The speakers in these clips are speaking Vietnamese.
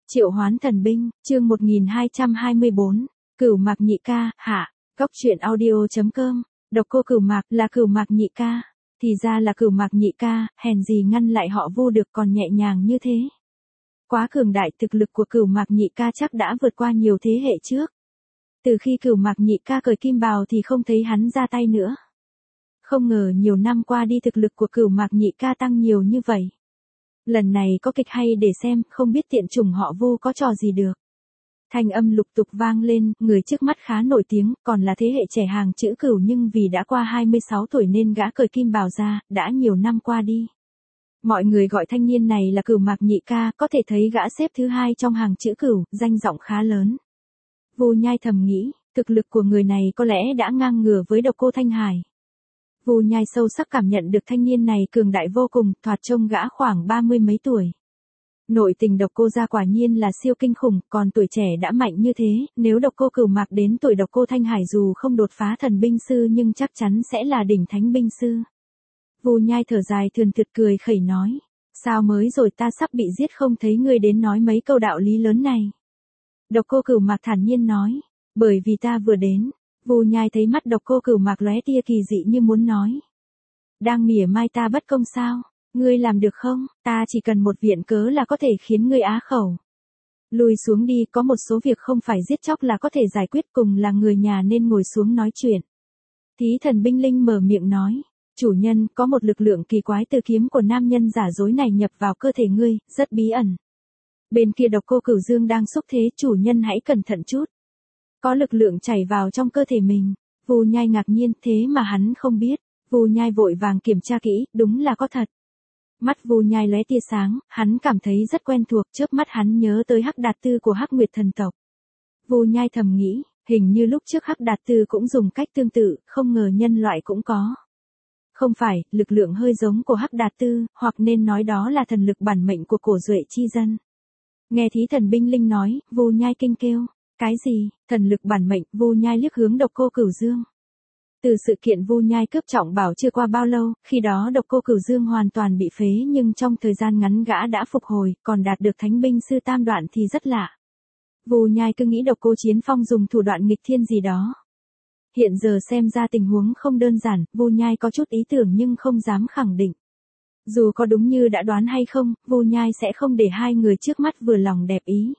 Triệu hoán thần binh, chương 1224, Cửu Mạc Nhị Ca, hạ, Góc truyện audio.com, độc cô Cửu Mạc là Cửu Mạc Nhị Ca, thì ra là Cửu Mạc Nhị Ca, hèn gì ngăn lại họ Vu được còn nhẹ nhàng như thế. Quá cường đại, thực lực của Cửu Mạc Nhị Ca chắc đã vượt qua nhiều thế hệ trước. Từ khi Cửu Mạc Nhị Ca cởi kim bào thì không thấy hắn ra tay nữa. Không ngờ nhiều năm qua đi thực lực của Cửu Mạc Nhị Ca tăng nhiều như vậy. Lần này có kịch hay để xem, không biết tiện chủng họ Vu có trò gì được. Thanh âm lục tục vang lên, người trước mắt khá nổi tiếng, còn là thế hệ trẻ hàng chữ Cửu nhưng vì đã qua 26 tuổi nên gã cởi kim bào ra, đã nhiều năm qua đi. Mọi người gọi thanh niên này là Cửu Mạc Nhị Ca, có thể thấy gã xếp thứ hai trong hàng chữ Cửu, danh giọng khá lớn. Vu Nhai thầm nghĩ, thực lực của người này có lẽ đã ngang ngửa với độc cô Thanh Hải. Vu Nhai sâu sắc cảm nhận được thanh niên này cường đại vô cùng, thoạt trông gã khoảng 30 mấy tuổi. Nội tình độc cô gia quả nhiên là siêu kinh khủng, còn tuổi trẻ đã mạnh như thế, nếu độc cô Cửu Mạc đến tuổi độc cô Thanh Hải dù không đột phá thần binh sư nhưng chắc chắn sẽ là đỉnh thánh binh sư. Vu Nhai thở dài thườn thượt cười khẩy nói, sao mới rồi ta sắp bị giết không thấy ngươi đến nói mấy câu đạo lý lớn này. Độc cô Cửu Mạc thản nhiên nói, bởi vì ta vừa đến. Vu Nhai thấy mắt độc cô Cửu Mạc lóe tia kỳ dị như muốn nói. Đang mỉa mai ta bất công sao? Ngươi làm được không? Ta chỉ cần một viện cớ là có thể khiến ngươi á khẩu. Lùi xuống đi, có một số việc không phải giết chóc là có thể giải quyết, cùng là người nhà nên ngồi xuống nói chuyện. Thí thần binh linh mở miệng nói. Chủ nhân, có một lực lượng kỳ quái từ kiếm của nam nhân giả dối này nhập vào cơ thể ngươi, rất bí ẩn. Bên kia độc cô Cửu Dương đang xúc thế, chủ nhân hãy cẩn thận chút. Có lực lượng chảy vào trong cơ thể mình. Vu Nhai ngạc nhiên, thế mà hắn không biết. Vu Nhai vội vàng kiểm tra kỹ, đúng là có thật. Mắt Vu Nhai lóe tia sáng, hắn cảm thấy rất quen thuộc, chớp mắt hắn nhớ tới Hắc Đạt Tư của Hắc Nguyệt thần tộc. Vu Nhai thầm nghĩ, hình như lúc trước Hắc Đạt Tư cũng dùng cách tương tự, không ngờ nhân loại cũng có. Không phải, lực lượng hơi giống của Hắc Đạt Tư, hoặc nên nói đó là thần lực bản mệnh của cổ Duệ chi dân. Nghe thí thần binh linh nói, Vu Nhai kinh kêu. Cái gì? Thần lực bản mệnh? Vu Nhai liếc hướng độc cô Cửu Dương. Từ sự kiện Vu Nhai cướp trọng bảo chưa qua bao lâu, khi đó độc cô Cửu Dương hoàn toàn bị phế nhưng trong thời gian ngắn gã đã phục hồi, còn đạt được thánh binh sư tam đoạn thì rất lạ. Vu Nhai cứ nghĩ độc cô Chiến Phong dùng thủ đoạn nghịch thiên gì đó. Hiện giờ xem ra tình huống không đơn giản, Vu Nhai có chút ý tưởng nhưng không dám khẳng định. Dù có đúng như đã đoán hay không, Vu Nhai sẽ không để hai người trước mắt vừa lòng đẹp ý.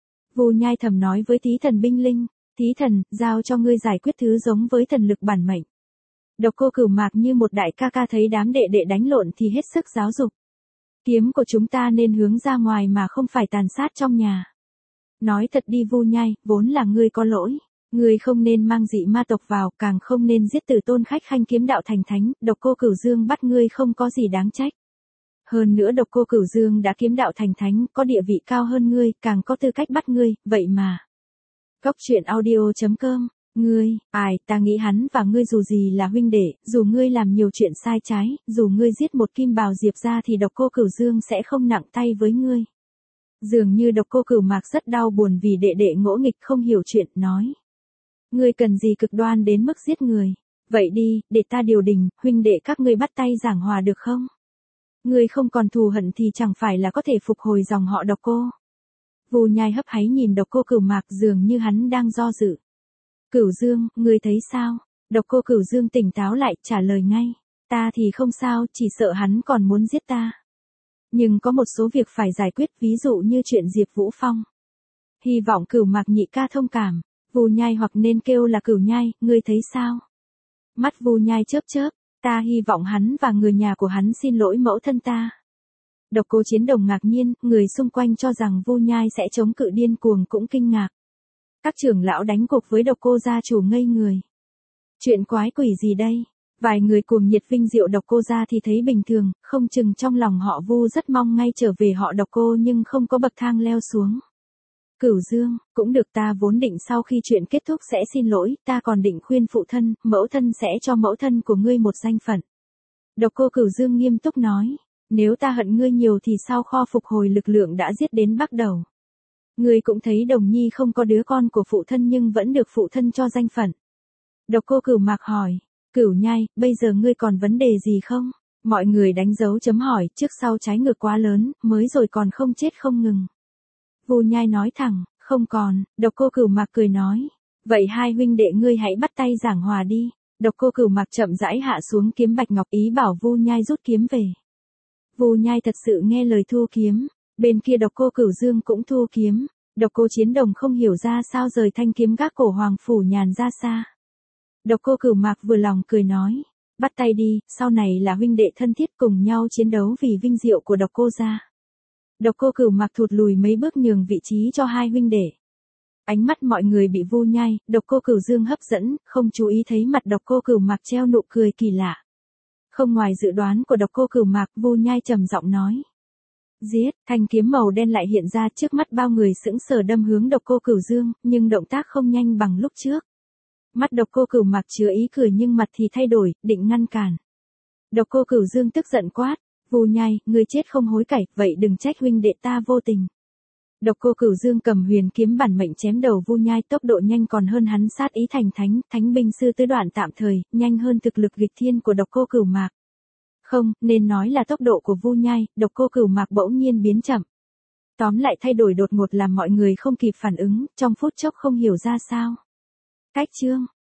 Vu Nhai thầm nói với thí thần binh linh, thí thần, giao cho ngươi giải quyết thứ giống với thần lực bản mệnh. Độc cô Cửu Mạc như một đại ca ca thấy đám đệ đệ đánh lộn thì hết sức giáo dục. Kiếm của chúng ta nên hướng ra ngoài mà không phải tàn sát trong nhà. Nói thật đi Vu Nhai, vốn là ngươi có lỗi. Ngươi không nên mang dị ma tộc vào, càng không nên giết Tử Tôn Khách Khanh kiếm đạo thành thánh, độc cô Cửu Dương bắt ngươi không có gì đáng trách. Hơn nữa độc cô Cửu Dương đã kiếm đạo thành thánh, có địa vị cao hơn ngươi, càng có tư cách bắt ngươi, vậy mà. Góc truyện audio.com, ngươi, ta nghĩ hắn và ngươi dù gì là huynh đệ, dù ngươi làm nhiều chuyện sai trái, dù ngươi giết một kim bào diệp ra thì độc cô Cửu Dương sẽ không nặng tay với ngươi. Dường như độc cô Cửu Mạc rất đau buồn vì đệ đệ ngỗ nghịch không hiểu chuyện, nói. Ngươi cần gì cực đoan đến mức giết người, vậy đi, để ta điều đình, huynh đệ các ngươi bắt tay giảng hòa được không? Ngươi không còn thù hận thì chẳng phải là có thể phục hồi dòng họ độc cô. Vu Nhai hấp háy nhìn độc cô Cửu Mạc dường như hắn đang do dự. Cửu Dương, ngươi thấy sao? Độc cô Cửu Dương tỉnh táo lại, trả lời ngay. Ta thì không sao, chỉ sợ hắn còn muốn giết ta. Nhưng có một số việc phải giải quyết, ví dụ như chuyện Diệp Vũ Phong. Hy vọng Cửu Mạc Nhị Ca thông cảm. Vu Nhai hoặc nên kêu là Cửu Nhai, ngươi thấy sao? Mắt Vu Nhai chớp chớp. Ta hy vọng hắn và người nhà của hắn xin lỗi mẫu thân ta. Độc cô Chiến Đồng ngạc nhiên, người xung quanh cho rằng Vu Nhai sẽ chống cự điên cuồng cũng kinh ngạc. Các trưởng lão đánh cục với độc cô gia chủ ngây người. Chuyện quái quỷ gì đây? Vài người cuồng nhiệt vinh diệu độc cô gia thì thấy bình thường, không chừng trong lòng họ Vu rất mong ngay trở về họ độc cô nhưng không có bậc thang leo xuống. Cửu Dương, cũng được, ta vốn định sau khi chuyện kết thúc sẽ xin lỗi, ta còn định khuyên phụ thân, mẫu thân sẽ cho mẫu thân của ngươi một danh phận. Độc cô Cửu Dương nghiêm túc nói, nếu ta hận ngươi nhiều thì sao kho phục hồi lực lượng đã giết đến bắt đầu. Ngươi cũng thấy Đồng Nhi không có đứa con của phụ thân nhưng vẫn được phụ thân cho danh phận. Độc cô Cửu Mạc hỏi, Cửu Nhai, bây giờ ngươi còn vấn đề gì không? Mọi người đánh dấu chấm hỏi, trước sau trái ngược quá lớn, mới rồi còn không chết không ngừng. Vu Nhai nói thẳng, không còn, Độc Cô Cửu Mạc cười nói. Vậy hai huynh đệ ngươi hãy bắt tay giảng hòa đi. Độc Cô Cửu Mạc chậm rãi hạ xuống kiếm bạch ngọc ý bảo Vu Nhai rút kiếm về. Vu Nhai thật sự nghe lời thu kiếm, bên kia Độc Cô Cửu Dương cũng thu kiếm. Độc Cô Chiến Đồng không hiểu ra sao rời thanh kiếm gác cổ Hoàng Phủ Nhàn ra xa. Độc Cô Cửu Mạc vừa lòng cười nói, bắt tay đi, sau này là huynh đệ thân thiết cùng nhau chiến đấu vì vinh diệu của Độc Cô gia. Độc Cô Cửu Mạc thụt lùi mấy bước nhường vị trí cho hai huynh đệ. Ánh mắt mọi người bị Vu Nhai, Độc Cô Cửu Dương hấp dẫn, không chú ý thấy mặt Độc Cô Cửu Mạc treo nụ cười kỳ lạ. Không ngoài dự đoán của Độc Cô Cửu Mạc, Vu Nhai trầm giọng nói. Giết, thanh kiếm màu đen lại hiện ra trước mắt bao người sững sờ đâm hướng Độc Cô Cửu Dương, nhưng động tác không nhanh bằng lúc trước. Mắt Độc Cô Cửu Mạc chứa ý cười nhưng mặt thì thay đổi, định ngăn cản. Độc Cô Cửu Dương tức giận quát, Vu Nhai, ngươi chết không hối cải, vậy đừng trách huynh đệ ta vô tình. Độc Cô Cửu Dương cầm huyền kiếm bản mệnh chém đầu Vu Nhai, tốc độ nhanh còn hơn hắn sát ý thành thánh binh sư tứ đoạn tạm thời, nhanh hơn thực lực nghịch thiên của Độc Cô Cửu Mạc. Không, nên nói là tốc độ của Vu Nhai, Độc Cô Cửu Mạc bỗng nhiên biến chậm. Tóm lại thay đổi đột ngột làm mọi người không kịp phản ứng, trong phút chốc không hiểu ra sao. Cách chương